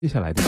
接下来的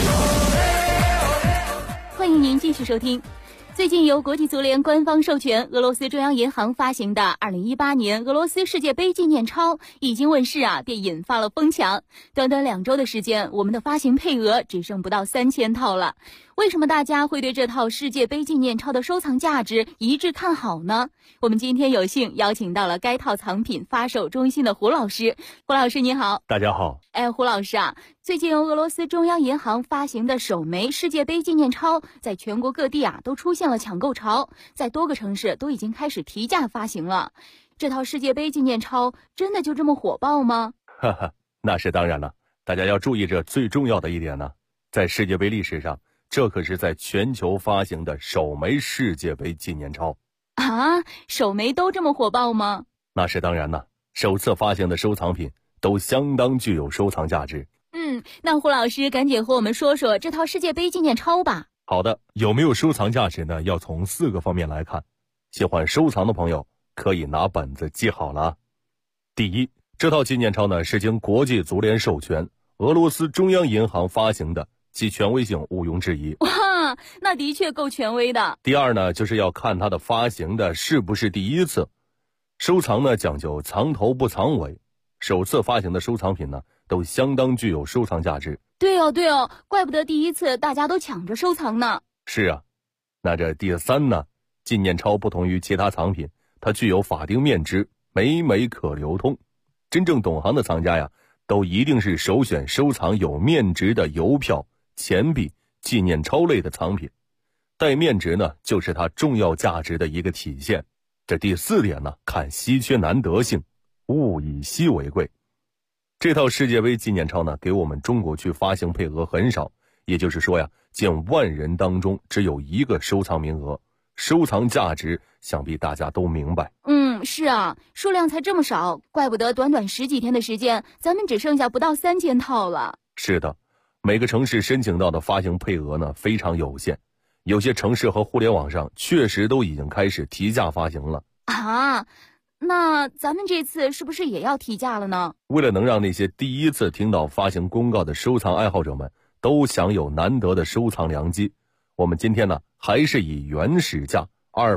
欢迎您继续收听。最近由国际足联官方授权，俄罗斯中央银行发行的2018年俄罗斯世界杯纪念钞一经问世便引发了疯抢。短短2周的时间，我们的发行配额只剩不到3000套了。为什么大家会对这套世界杯纪念钞的收藏价值一致看好呢？我们今天有幸邀请到了该套藏品发售中心的胡老师。胡老师你好。 大家好。 胡老师最近由俄罗斯中央银行发行的首枚世界杯纪念钞在全国各地都出现了抢购潮，在多个城市都已经开始提价发行了。这套世界杯纪念钞真的就这么火爆吗？ 哈哈，那是当然了。大家要注意这最重要的一点呢，在世界杯历史上，这可是在全球发行的首枚世界杯纪念钞首枚都这么火爆吗？ 那是当然了，首次发行的收藏品都相当具有收藏价值。 那胡老师赶紧和我们说说这套世界杯纪念钞吧。 好的，有没有收藏价值呢？要从4个方面来看。喜欢收藏的朋友可以拿本子记好了。第一，这套纪念钞呢是经国际足联授权，俄罗斯中央银行发行的，其权威性毋庸置疑。 哇，那的确够权威的。 第二呢，就是要看它的发行的是不是第一次。收藏呢讲究藏头不藏尾，首次发行的收藏品呢都相当具有收藏价值。 对哦，怪不得第一次大家都抢着收藏呢。 是啊，那这第3呢，纪念钞不同于其他藏品，它具有法定面值，每枚可流通。真正懂行的藏家都一定是首选收藏有面值的邮票、钱币、纪念钞类的藏品。带面值呢，就是它重要价值的一个体现。这第4点呢，看稀缺难得性，物以稀为贵。这套世界杯纪念钞呢，给我们中国区发行配额很少，也就是说近万人当中只有1个收藏名额，收藏价值想必大家都明白。 是数量才这么少，怪不得短短10几天的时间，咱们只剩下不到3000套了。 是的，每个城市申请到的发行配额呢非常有限，有些城市和互联网上确实都已经开始提价发行了。 那咱们这次是不是也要提价了呢？ 为了能让那些第一次听到发行公告的收藏爱好者们都享有难得的收藏良机，我们今天呢还是以原始价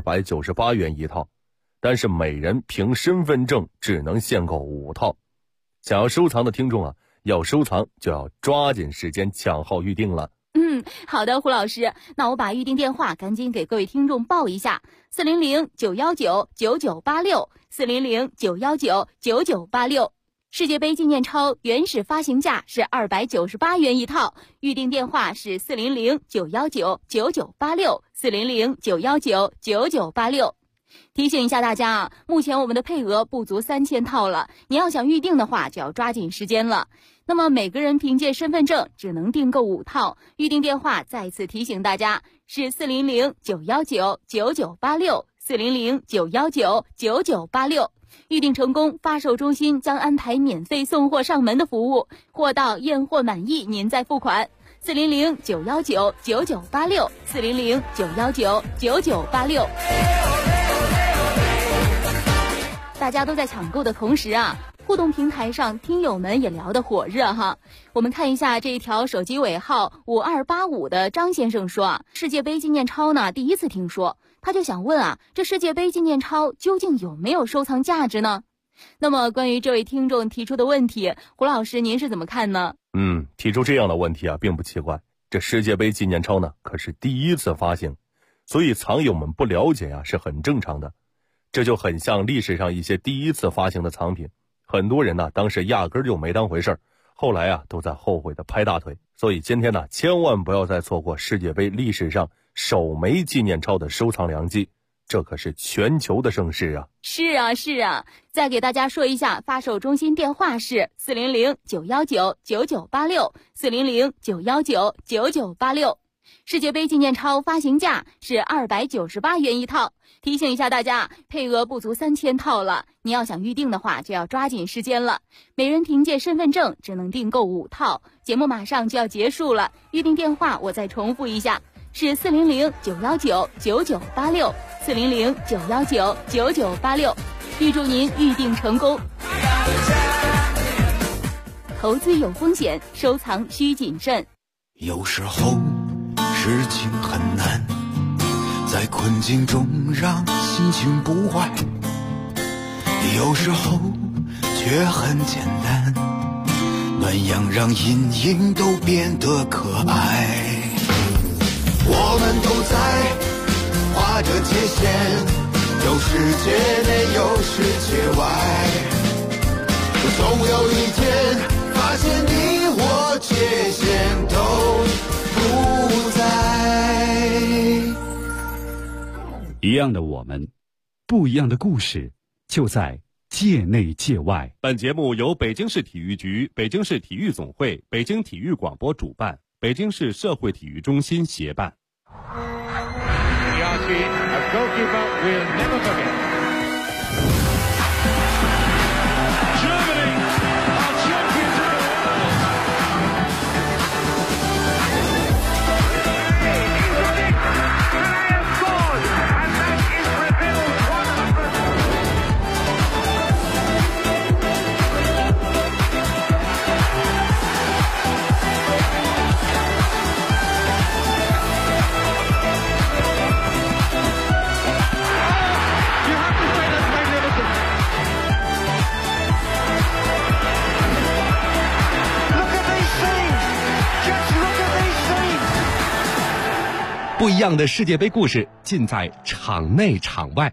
298元一套，但是每人凭身份证只能限购5套。想要收藏的听众要收藏就要抓紧时间抢号预定了。 好的，胡老师，那我把预定电话赶紧给各位听众报一下：400-919-9986，400-919-9986。世界杯纪念钞原始发行价是298元一套，预定电话是400-919-9986，400-919-9986。提醒一下大家目前我们的配额不足3000套了，你要想预定的话就要抓紧时间了。那么每个人凭借身份证只能订购5套，预定电话再次提醒大家是400-919-9986，400-919-9986。预定成功，发售中心将安排免费送货上门的服务，货到验货满意您再付款。400-919-9986，400-919-9986。大家都在抢购的同时互动平台上听友们也聊得火热我们看一下这一条手机尾号5285的张先生说世界杯纪念钞呢第一次听说，他就想问这世界杯纪念钞究竟有没有收藏价值呢？那么关于这位听众提出的问题，胡老师您是怎么看呢？ 提出这样的问题并不奇怪。这世界杯纪念钞呢可是第一次发行，所以藏友们不了解是很正常的。这就很像历史上一些第一次发行的藏品，很多人当时压根就没当回事儿，后来都在后悔的拍大腿。所以今天千万不要再错过世界杯历史上首枚纪念钞的收藏良机，这可是全球的盛事是再给大家说一下，发售中心电话是400-919-9986，400-919-9986。世界杯纪念钞发行价是298元一套。提醒一下大家，配额不足3000套了，你要想预定的话就要抓紧时间了。每人凭借身份证只能订购5套。节目马上就要结束了，预定电话我再重复一下，是400-919-9986，400-919-9986。预祝您预定成功。投资有风险，收藏需谨慎。 有时候事情很难，在困境中让心情不坏，有时候却很简单，暖阳让阴影都变得可爱。我们都在画着界限，有世界内有世界外，总有一天发现你我界限都不在。 一样的我们，不一样的故事，就在界内界外。 本节目由北京市体育局、北京市体育总会、北京体育广播主办，北京市社会体育中心协办。 不一样的世界杯故事，尽在场内场外。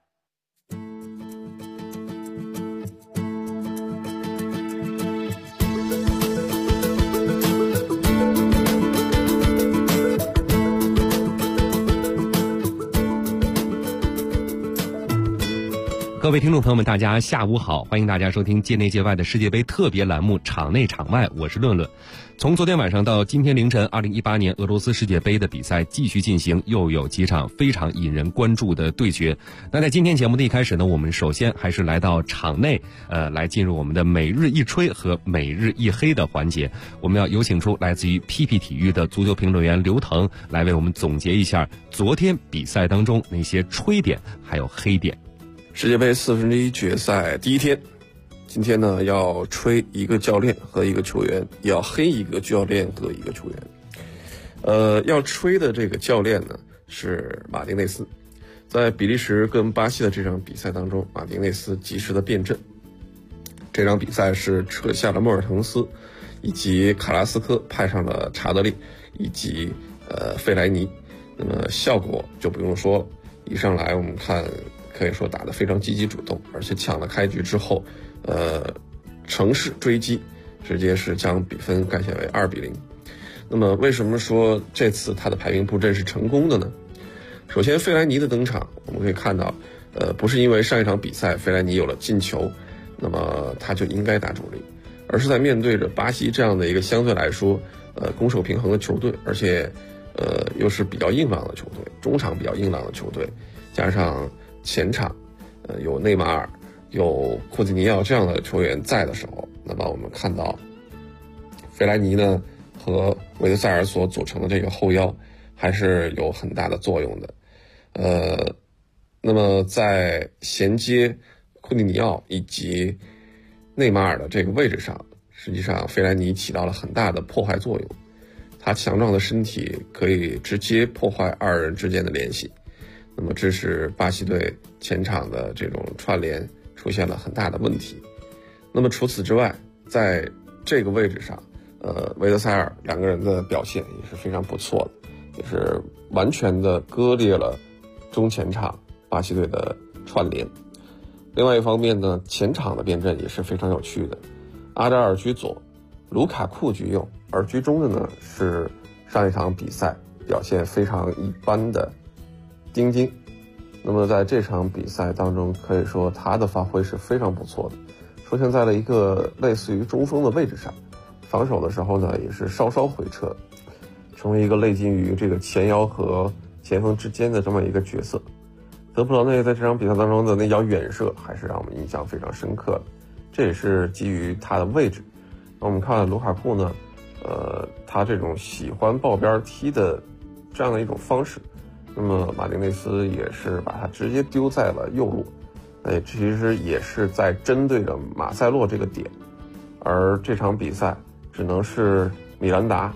各位听众朋友们，大家下午好，欢迎大家收听界内界外的世界杯特别栏目《场内场外》，我是论论。从昨天晚上到今天凌晨，2018年俄罗斯世界杯的比赛继续进行，又有几场非常引人关注的对决。那在今天节目的一开始呢，我们首先还是来到场内，来进入我们的每日一吹和每日一黑的环节。我们要有请出来自于 PP 体育的足球评论员刘腾，来为我们总结一下昨天比赛当中那些吹点还有黑点。 世界杯1/4决赛第一天，今天呢要吹一个教练和一个球员，也要黑一个教练和一个球员。要吹的这个教练呢是马丁内斯，在比利时跟巴西的这场比赛当中，马丁内斯及时的变阵。这场比赛是撤下了莫尔滕斯以及卡拉斯科，派上了查德利以及费莱尼，那么效果就不用说了。一上来我们看可以说打得非常积极主动，而且抢了开局之后，乘势追击，直接是将比分改写为2-0。那么为什么说这次他的排兵布阵是成功的呢？首先费莱尼的登场，我们可以看到，不是因为上一场比赛费莱尼有了进球，那么他就应该打主力，而是在面对着巴西这样的一个相对来说，攻守平衡的球队，而且，又是比较硬朗的球队，中场比较硬朗的球队，加上前场，有内马尔、有库蒂尼奥这样的球员在的时候，那么我们看到，费莱尼呢和维德塞尔所组成的这个后腰还是有很大的作用的。那么在衔接库蒂尼奥以及内马尔的这个位置上，实际上费莱尼起到了很大的破坏作用，他强壮的身体可以直接破坏二人之间的联系。那么这是巴西队前场的这种串联出现了很大的问题。那么除此之外，在这个位置上，维德塞尔两个人的表现也是非常不错的，也是完全的割裂了中前场巴西队的串联。另外一方面呢，前场的变阵也是非常有趣的，阿扎尔居左，卢卡库居右，而居中的呢是上一场比赛表现非常一般的丁丁。那么在这场比赛当中，可以说他的发挥是非常不错的，出现在了一个类似于中锋的位置上，防守的时候呢也是稍稍回撤，成为一个类近于这个前腰和前锋之间的这么一个角色。德布劳内在这场比赛当中的那脚远射还是让我们印象非常深刻的，这也是基于他的位置。那我们看卢卡库呢，他这种喜欢抱边踢的这样的一种方式，那么马丁内斯也是把他直接丢在了右路，其实也是在针对着马塞洛这个点。而这场比赛只能是米兰达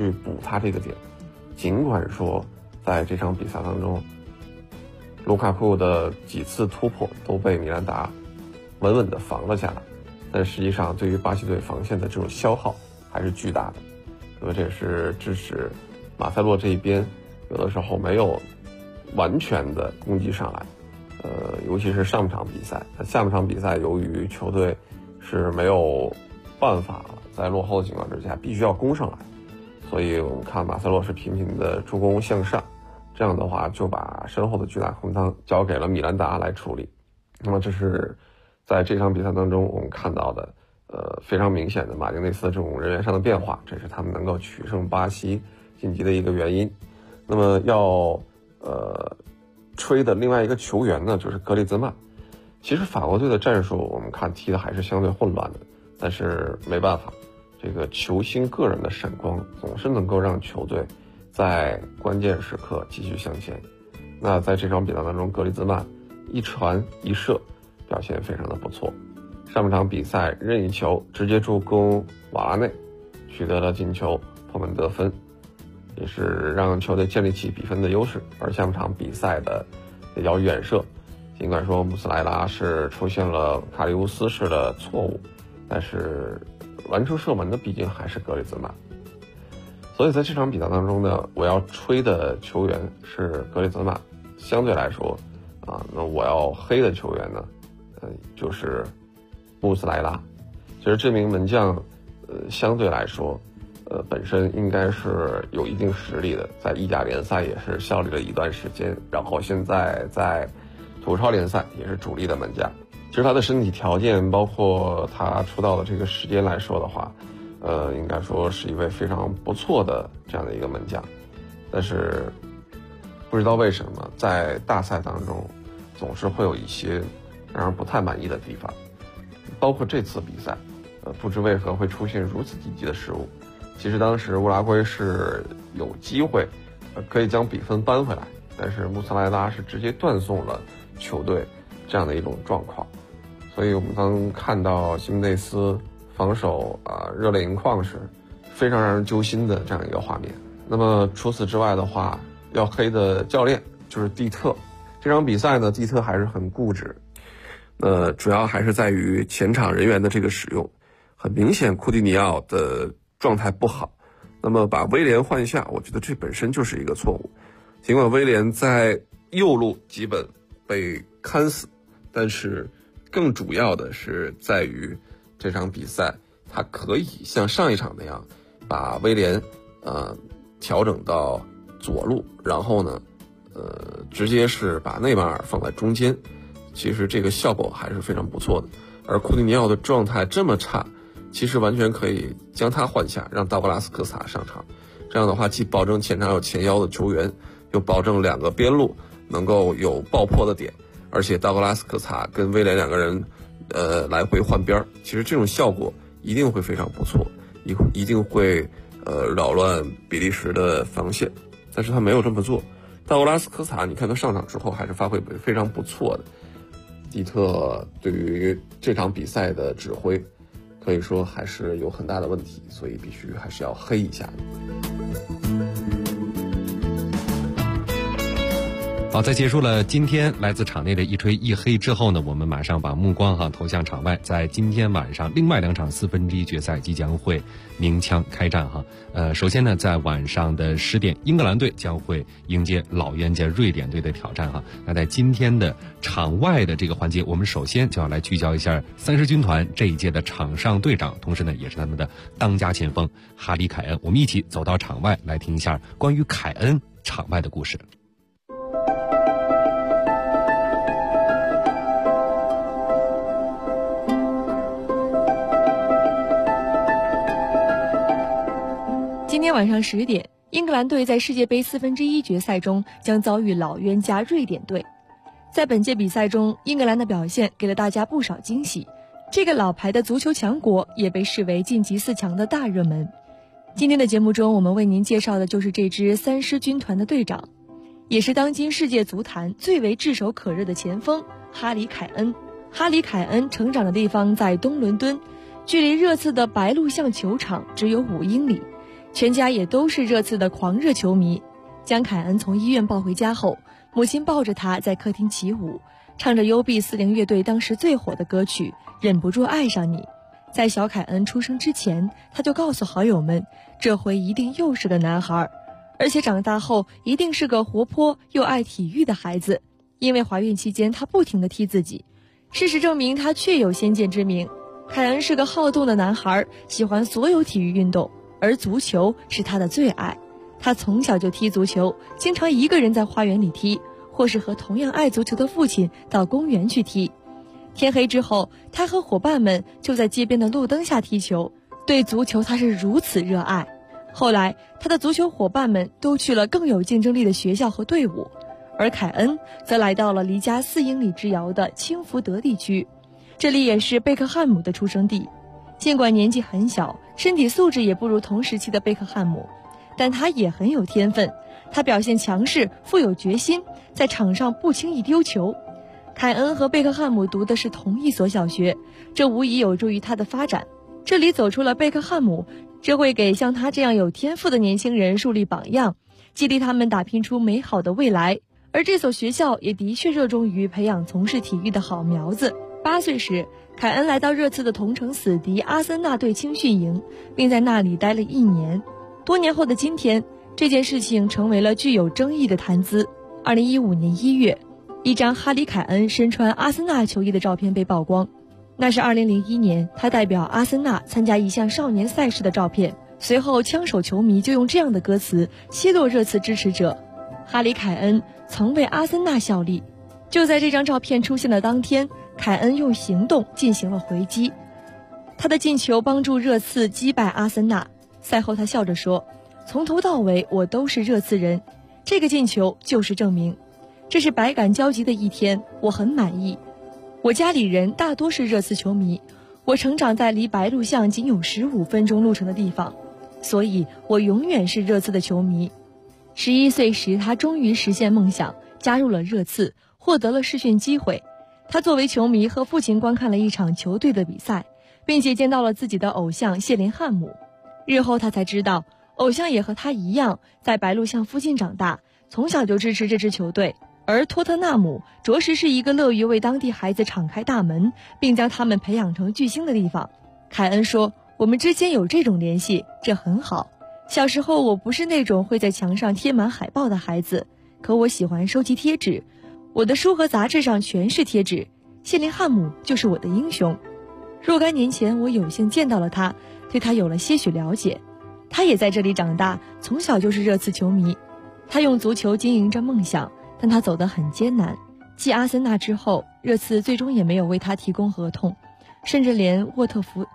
去补他这个点。尽管说在这场比赛当中，卢卡库的几次突破都被米兰达稳稳地防了下来，但实际上对于巴西队防线的这种消耗还是巨大的。那么这也是致使马塞洛这一边有的时候没有完全的攻击上来，尤其是上场比赛。下半场比赛由于球队是没有办法在落后的情况之下必须要攻上来，所以我们看马塞洛是频频的助攻向上，这样的话就把身后的巨大空当交给了米兰达来处理。那么这是在这场比赛当中我们看到的非常明显的马丁内斯这种人员上的变化，这是他们能够取胜巴西晋级的一个原因。那么要吹的另外一个球员呢，就是格里兹曼。其实法国队的战术我们看踢的还是相对混乱的，但是没办法，这个球星个人的闪光总是能够让球队在关键时刻继续向前。那在这场比赛当中，格里兹曼一传一射表现非常的不错。上半场比赛任意球直接助攻瓦拉内，取得了进球破门得分，也是让球队建立起比分的优势。而下半场比赛的这脚远射，尽管说穆斯莱拉是出现了卡里乌斯式的错误，但是完成射门的毕竟还是格里兹曼。所以在这场比赛当中呢，我要吹的球员是格里兹曼。相对来说那我要黑的球员呢就是穆斯莱拉。其实这名门将相对来说本身应该是有一定实力的，在意甲联赛也是效力了一段时间，然后现在在土超联赛也是主力的门将。其实他的身体条件包括他出道的这个时间来说的话应该说是一位非常不错的这样的一个门将。但是不知道为什么在大赛当中总是会有一些让人不太满意的地方，包括这次比赛不知为何会出现如此低级的失误。其实当时乌拉圭是有机会可以将比分扳回来，但是穆斯莱拉是直接断送了球队这样的一种状况。所以我们刚看到西门内斯防守热泪盈眶时非常让人揪心的这样一个画面。那么除此之外的话，要黑的教练就是蒂特。这场比赛呢，蒂特还是很固执，主要还是在于前场人员的这个使用。很明显库蒂尼奥的状态不好，那么把威廉换下，我觉得这本身就是一个错误。尽管威廉在右路基本被看死，但是更主要的是在于这场比赛他可以像上一场那样把威廉调整到左路，然后呢直接是把内马尔放在中间，其实这个效果还是非常不错的。而库蒂尼奥的状态这么差，其实完全可以将他换下，让道格拉斯科萨上场。这样的话既保证前场有前腰的球员，又保证两个边路能够有爆破的点，而且道格拉斯科萨跟威廉两个人来回换边，其实这种效果一定会非常不错，一定会扰乱比利时的防线。但是他没有这么做。道格拉斯科萨你看他上场之后还是发挥非常不错的。蒂特对于这场比赛的指挥可以说还是有很大的问题，所以必须还是要黑一下。 好，在结束了今天来自场内的一吹一黑之后呢，我们马上把目光投向场外。在今天晚上另外两场1/4决赛即将会鸣枪开战首先呢，在晚上的10点，英格兰队将会迎接老冤家瑞典队的挑战那在今天的场外的这个环节，我们首先就要来聚焦一下30军团这一届的场上队长，同时呢也是他们的当家前锋哈里凯恩。我们一起走到场外来听一下关于凯恩场外的故事。 今天晚上10点，英格兰队在世界杯1/4决赛中将遭遇老冤家瑞典队。在本届比赛中，英格兰的表现给了大家不少惊喜，这个老牌的足球强国也被视为晋级4强的大热门。今天的节目中，我们为您介绍的就是这支30军团的队长，也是当今世界足坛最为炙手可热的前锋哈里凯恩。哈里凯恩成长的地方在东伦敦，距离热刺的白鹿巷球场只有5英里。 全家也都是热刺的狂热球迷。将凯恩从医院抱回家后，母亲抱着他在客厅起舞，唱着 UB40 乐队当时最火的歌曲《忍不住爱上你》。在小凯恩出生之前，他就告诉好友们，这回一定又是个男孩，而且长大后一定是个活泼又爱体育的孩子。因为怀孕期间他不停地踢自己，事实证明他确有先见之明。凯恩是个好动的男孩，喜欢所有体育运动，而足球是他的最爱。他从小就踢足球，经常一个人在花园里踢，或是和同样爱足球的父亲到公园去踢。天黑之后，他和伙伴们就在街边的路灯下踢球，对足球他是如此热爱。后来他的足球伙伴们都去了更有竞争力的学校和队伍，而凯恩则来到了离家4英里之遥的清福德地区，这里也是贝克汉姆的出生地。尽管年纪很小，身体素质也不如同时期的贝克汉姆，但他也很有天分，他表现强势，富有决心，在场上不轻易丢球。凯恩和贝克汉姆读的是同一所小学，这无疑有助于他的发展。这里走出了贝克汉姆，这会给像他这样有天赋的年轻人树立榜样，激励他们打拼出美好的未来。而这所学校也的确热衷于培养从事体育的好苗子。8岁时，凯恩来到热刺的同城死敌阿森纳队青训营，并在那里待了1年。多年后的今天，这件事情成为了具有争议的谈资。2015年1月，一张哈里·凯恩身穿阿森纳球衣的照片被曝光，那是2001年他代表阿森纳参加一项少年赛事的照片。随后枪手球迷就用这样的歌词奚落热刺支持者：哈里·凯恩曾为阿森纳效力。就在这张照片出现的当天，凯恩用行动进行了回击，他的进球帮助热刺击败阿森纳。赛后他笑着说，从头到尾我都是热刺人，这个进球就是证明。这是百感交集的一天，我很满意。我家里人大多是热刺球迷，我成长在离白鹿巷仅有15分钟路程的地方，所以我永远是热刺的球迷。11岁时，他终于实现梦想，加入了热刺，获得了试训机会。他作为球迷和父亲观看了一场球队的比赛，并且见到了自己的偶像谢林汉姆。日后他才知道，偶像也和他一样在白鹿巷附近长大，从小就支持这支球队。而托特纳姆着实是一个乐于为当地孩子敞开大门，并将他们培养成巨星的地方。凯恩说，我们之间有这种联系，这很好。小时候我不是那种会在墙上贴满海报的孩子，可我喜欢收集贴纸，我的书和杂志上全是贴纸。谢林汉姆就是我的英雄。若干年前我有幸见到了他，对他有了些许了解。他也在这里长大，从小就是热刺球迷。他用足球经营着梦想，但他走得很艰难。继阿森纳之后，热刺最终也没有为他提供合同，甚至连沃特福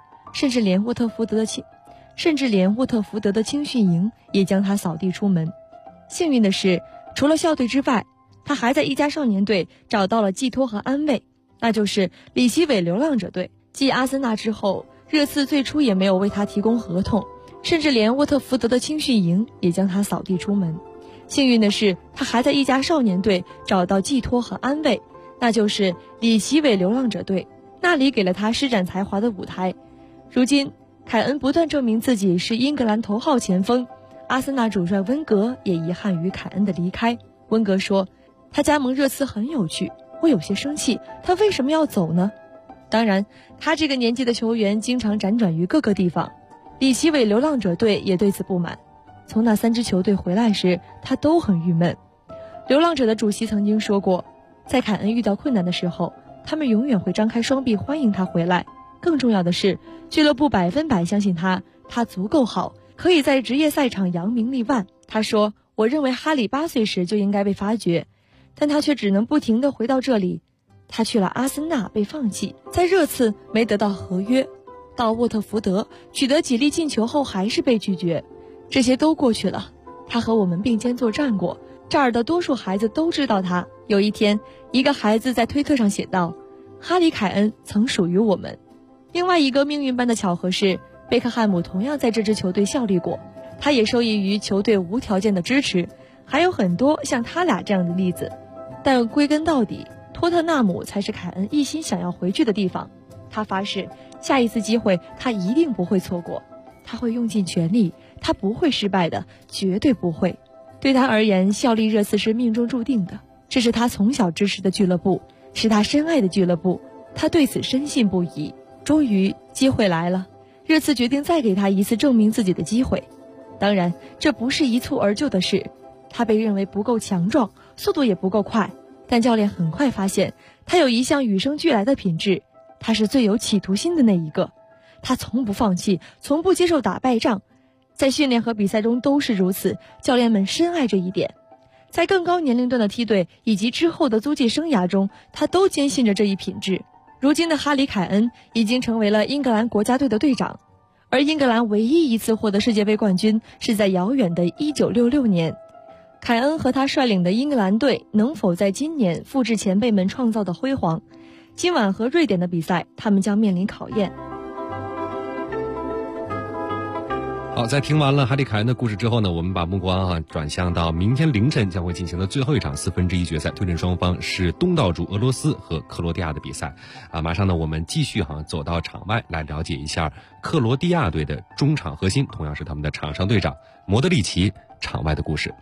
德的青训营也将他扫地出门。幸运的是，除了校队之外，他还在一家少年队找到了寄托和安慰，那就是里奇韦流浪者队。继阿森纳之后，热刺最初也没有为他提供合同，甚至连沃特福德的青训营也将他扫地出门。幸运的是，他还在一家少年队找到寄托和安慰，那就是里奇韦流浪者队，那里给了他施展才华的舞台。如今凯恩不断证明自己是英格兰头号前锋，阿森纳主帅温格也遗憾于凯恩的离开。温格说，他加盟热刺很有趣，我有些生气，他为什么要走呢？当然，他这个年纪的球员经常辗转于各个地方，里奇韦流浪者队也对此不满。从那3支球队回来时，他都很郁闷。流浪者的主席曾经说过，在凯恩遇到困难的时候，他们永远会张开双臂欢迎他回来。更重要的是，俱乐部100%相信他，他足够好，可以在职业赛场扬名立万。他说，我认为哈里8岁时就应该被发掘，但他却只能不停地回到这里。他去了阿森纳被放弃，在热刺没得到合约，到沃特福德取得几粒进球后还是被拒绝。这些都过去了，他和我们并肩作战过，这儿的多数孩子都知道他。有一天，一个孩子在推特上写道，哈里·凯恩曾属于我们。另外一个命运般的巧合是，贝克汉姆同样在这支球队效力过，他也受益于球队无条件的支持。还有很多像他俩这样的例子，但归根到底，托特纳姆才是凯恩一心想要回去的地方。他发誓，下一次机会他一定不会错过，他会用尽全力他不会失败的，绝对不会。对他而言，效力热刺是命中注定的，这是他从小支持的俱乐部，是他深爱的俱乐部，他对此深信不疑。终于机会来了，热刺决定再给他一次证明自己的机会。当然，这不是一蹴而就的事，他被认为不够强壮，速度也不够快，但教练很快发现他有一项与生俱来的品质，他是最有企图心的那一个。他从不放弃，从不接受打败仗，在训练和比赛中都是如此，教练们深爱这一点。在更高年龄段的梯队以及之后的租借生涯中，他都坚信着这一品质。如今的哈里·凯恩已经成为了英格兰国家队的队长，而英格兰唯一一次获得世界杯冠军是在遥远的1966年。凯恩和他率领的英格兰队能否在今年复制前辈们创造的辉煌？今晚和瑞典的比赛，他们将面临考验。 好，在听完了哈里·凯恩的故事之后呢，我们把目光转向到明天凌晨将会进行的最后一场1/4决赛，对阵双方是东道主俄罗斯和克罗地亚的比赛。马上呢，我们继续走到场外来了解一下克罗地亚队的中场核心，同样是他们的场上队长莫德里奇场外的故事。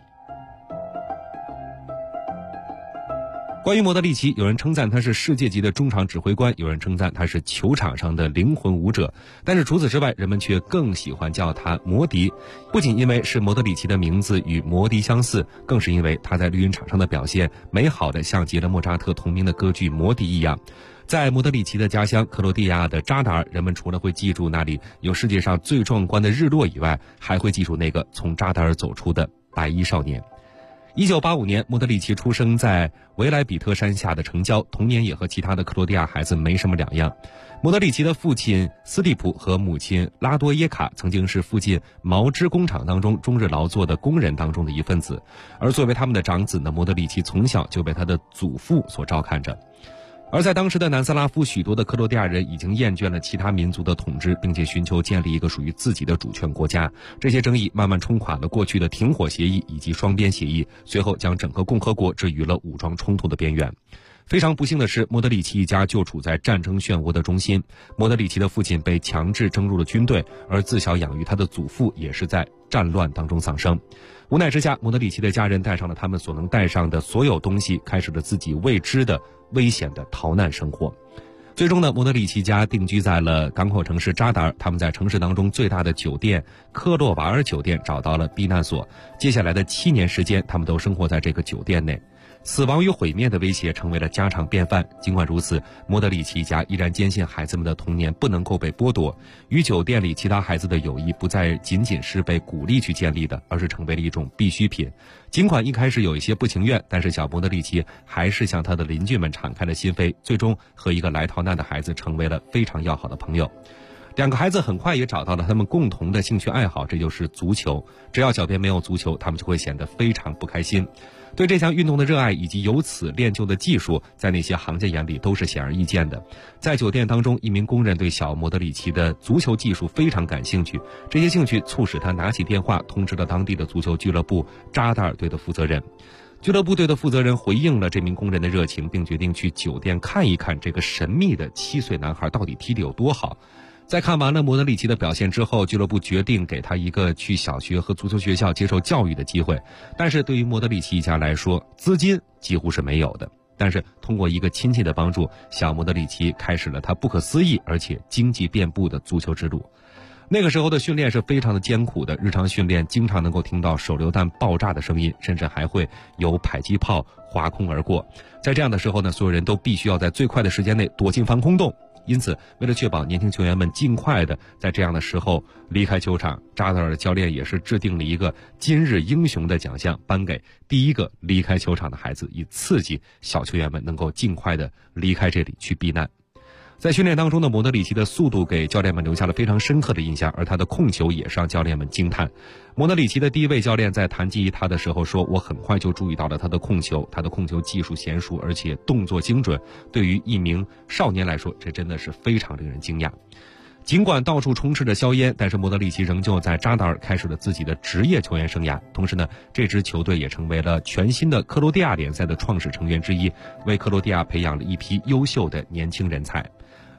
关于莫德里奇，有人称赞他是世界级的中场指挥官，有人称赞他是球场上的灵魂舞者，但是除此之外，人们却更喜欢叫他摩迪。不仅因为是莫德里奇的名字与摩迪相似，更是因为他在绿茵场上的表现美好的像极了莫扎特同名的歌剧《摩迪》一样。在莫德里奇的家乡克罗地亚的扎达尔，人们除了会记住那里有世界上最壮观的日落以外，还会记住那个从扎达尔走出的白衣少年。1985年，莫德里奇出生在维莱比特山下的城郊，童年也和其他的克罗地亚孩子没什么两样。莫德里奇的父亲斯蒂普和母亲拉多耶卡曾经是附近毛织工厂当中终日劳作的工人当中的一份子，而作为他们的长子呢，莫德里奇从小就被他的祖父所照看着。而在当时的南斯拉夫，许多的克罗地亚人已经厌倦了其他民族的统治，并且寻求建立一个属于自己的主权国家。这些争议慢慢冲垮了过去的停火协议以及双边协议，随后将整个共和国置于了武装冲突的边缘。非常不幸的是，莫德里奇一家就处在战争漩涡的中心。莫德里奇的父亲被强制征入了军队，而自小养育他的祖父也是在战乱当中丧生。无奈之下，莫德里奇的家人带上了他们所能带上的所有东西，开始了自己未知的危险的逃难生活。最终呢，莫德里奇家定居在了港口城市扎达尔，他们在城市当中最大的酒店科洛瓦尔酒店找到了避难所。接下来的7年时间，他们都生活在这个酒店内。死亡与毁灭的威胁成为了家常便饭。尽管如此，莫德里奇一家依然坚信孩子们的童年不能够被剥夺，与酒店里其他孩子的友谊不再仅仅是被鼓励去建立的，而是成为了一种必需品。尽管一开始有一些不情愿，但是小莫德里奇还是向他的邻居们敞开了心扉，最终和一个来逃难的孩子成为了非常要好的朋友。两个孩子很快也找到了他们共同的兴趣爱好，这就是足球。只要脚边没有足球，他们就会显得非常不开心。对这项运动的热爱以及由此练就的技术，在那些行家眼里都是显而易见的。在酒店当中，一名工人对小莫德里奇的足球技术非常感兴趣，这些兴趣促使他拿起电话通知了当地的足球俱乐部扎达尔队的负责人。俱乐部队的负责人回应了这名工人的热情，并决定去酒店看一看这个神秘的7岁男孩到底踢得有多好。在看完了莫德里奇的表现之后，俱乐部决定给他一个去小学和足球学校接受教育的机会。但是对于莫德里奇一家来说，资金几乎是没有的。但是通过一个亲戚的帮助，小莫德里奇开始了他不可思议而且经济遍布的足球之路。那个时候的训练是非常的艰苦的，日常训练经常能够听到手榴弹爆炸的声音，甚至还会有迫击炮划空而过。在这样的时候呢，所有人都必须要在最快的时间内躲进防空洞。因此，为了确保年轻球员们尽快的在这样的时候离开球场，扎达尔的教练也是制定了一个今日英雄的奖项，颁给第一个离开球场的孩子，以刺激小球员们能够尽快的离开这里去避难。在训练当中的莫德里奇的速度给教练们留下了非常深刻的印象，而他的控球也是让教练们惊叹。莫德里奇的第一位教练在谈及他的时候说，我很快就注意到了他的控球技术娴熟，而且动作精准，对于一名少年来说，这真的是非常令人惊讶。尽管到处充斥着硝烟，但是莫德里奇仍旧在扎达尔开始了自己的职业球员生涯。同时呢，这支球队也成为了全新的克罗地亚联赛的创始成员之一，为克罗地亚培养了一批优秀的年轻人才。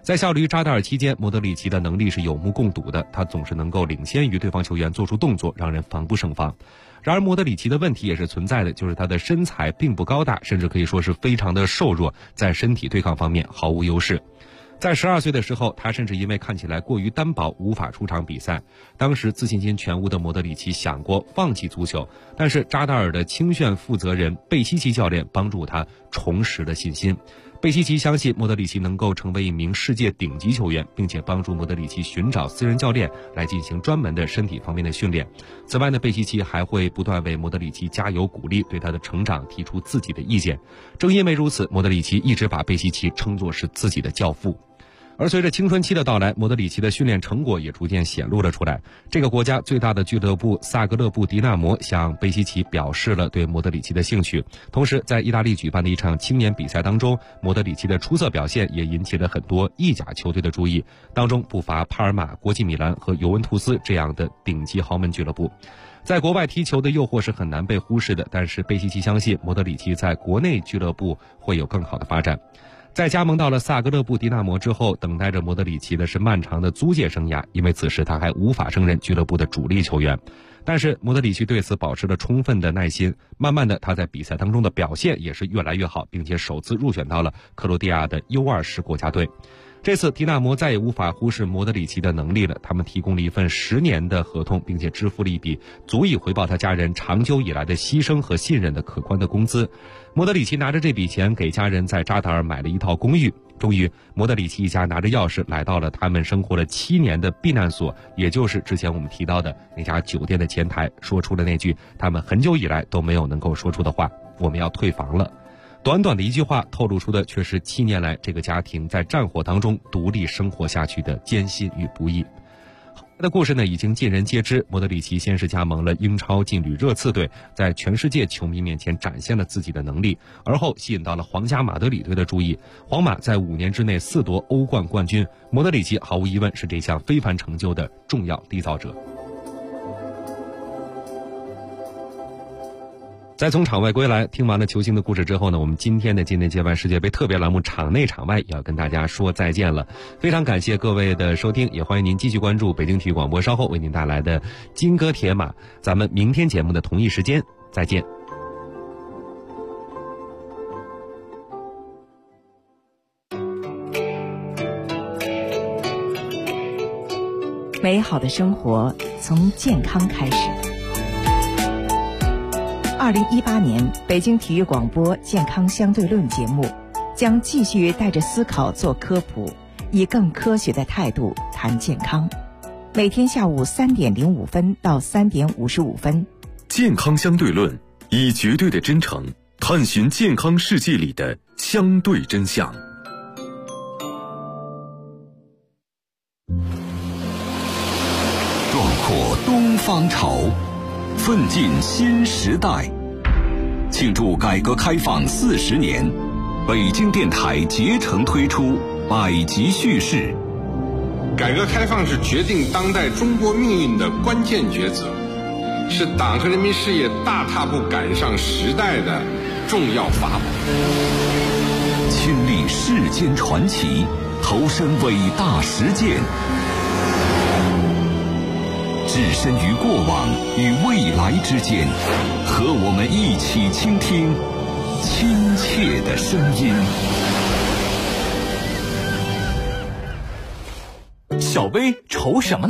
在效力于扎达尔期间，莫德里奇的能力是有目共睹的，他总是能够领先于对方球员做出动作，让人防不胜防。然而莫德里奇的问题也是存在的，就是他的身材并不高大，甚至可以说是非常的瘦弱，在身体对抗方面毫无优势。在12岁的时候，他甚至因为看起来过于单薄无法出场比赛。当时自信心全无的莫德里奇想过放弃足球，但是扎达尔的青训负责人贝西奇教练帮助他重拾了信心。贝西奇相信莫德里奇能够成为一名世界顶级球员，并且帮助莫德里奇寻找私人教练来进行专门的身体方面的训练。此外呢，贝西奇还会不断为莫德里奇加油鼓励，对他的成长提出自己的意见。正因为如此，莫德里奇一直把贝西奇称作是自己的教父。而随着青春期的到来，莫德里奇的训练成果也逐渐显露了出来。这个国家最大的俱乐部萨格勒布迪纳摩向贝西奇表示了对莫德里奇的兴趣。同时，在意大利举办的一场青年比赛当中，莫德里奇的出色表现也引起了很多意甲球队的注意，当中不乏帕尔马、国际米兰和尤文图斯这样的顶级豪门俱乐部。在国外踢球的诱惑是很难被忽视的，但是贝西奇相信莫德里奇在国内俱乐部会有更好的发展。在加盟到了萨格勒布迪纳摩之后，等待着莫德里奇的是漫长的租借生涯，因为此时他还无法胜任俱乐部的主力球员。但是莫德里奇对此保持了充分的耐心，慢慢的他在比赛当中的表现也是越来越好，并且首次入选到了克罗地亚的 U20 国家队。这次迪纳摩再也无法忽视莫德里奇的能力了，他们提供了一份10年的合同，并且支付了一笔足以回报他家人长久以来的牺牲和信任的可观的工资。莫德里奇拿着这笔钱给家人在扎达尔买了一套公寓。终于，莫德里奇一家拿着钥匙来到了他们生活了7年的避难所，也就是之前我们提到的那家酒店的前台，说出了那句他们很久以来都没有能够说出的话：我们要退房了。短短的一句话透露出的却是7年来这个家庭在战火当中独立生活下去的艰辛与不易。他的故事呢已经尽人皆知，莫德里奇先是加盟了英超劲旅热刺队，在全世界球迷面前展现了自己的能力，而后吸引到了皇家马德里队的注意。皇马在5年之内4夺欧冠冠军，莫德里奇毫无疑问是这项非凡成就的重要缔造者。在从场外归来，听完了球星的故事之后呢，我们今天的今天接办世界杯特别栏目场内场外也要跟大家说再见了。非常感谢各位的收听，也欢迎您继续关注北京体育广播稍后为您带来的金戈铁马。咱们明天节目的同一时间再见。 美好的生活从健康开始。2018年北京体育广播健康相对论节目将继续带着思考做科普，以更科学的态度谈健康。每天下午3点05分到3点55分。 健康相对论，以绝对的真诚探寻健康世界里的相对真相。 壮阔东方潮，奋进新时代。庆祝改革开放40年，北京电台竭诚推出百集叙事。 改革开放是决定当代中国命运的关键抉择，是党和人民事业大踏步赶上时代的重要法宝。 亲历世间传奇，投身伟大实践，置身于过往与未来之间，和我们一起倾听亲切的声音。 小薇愁什么呢？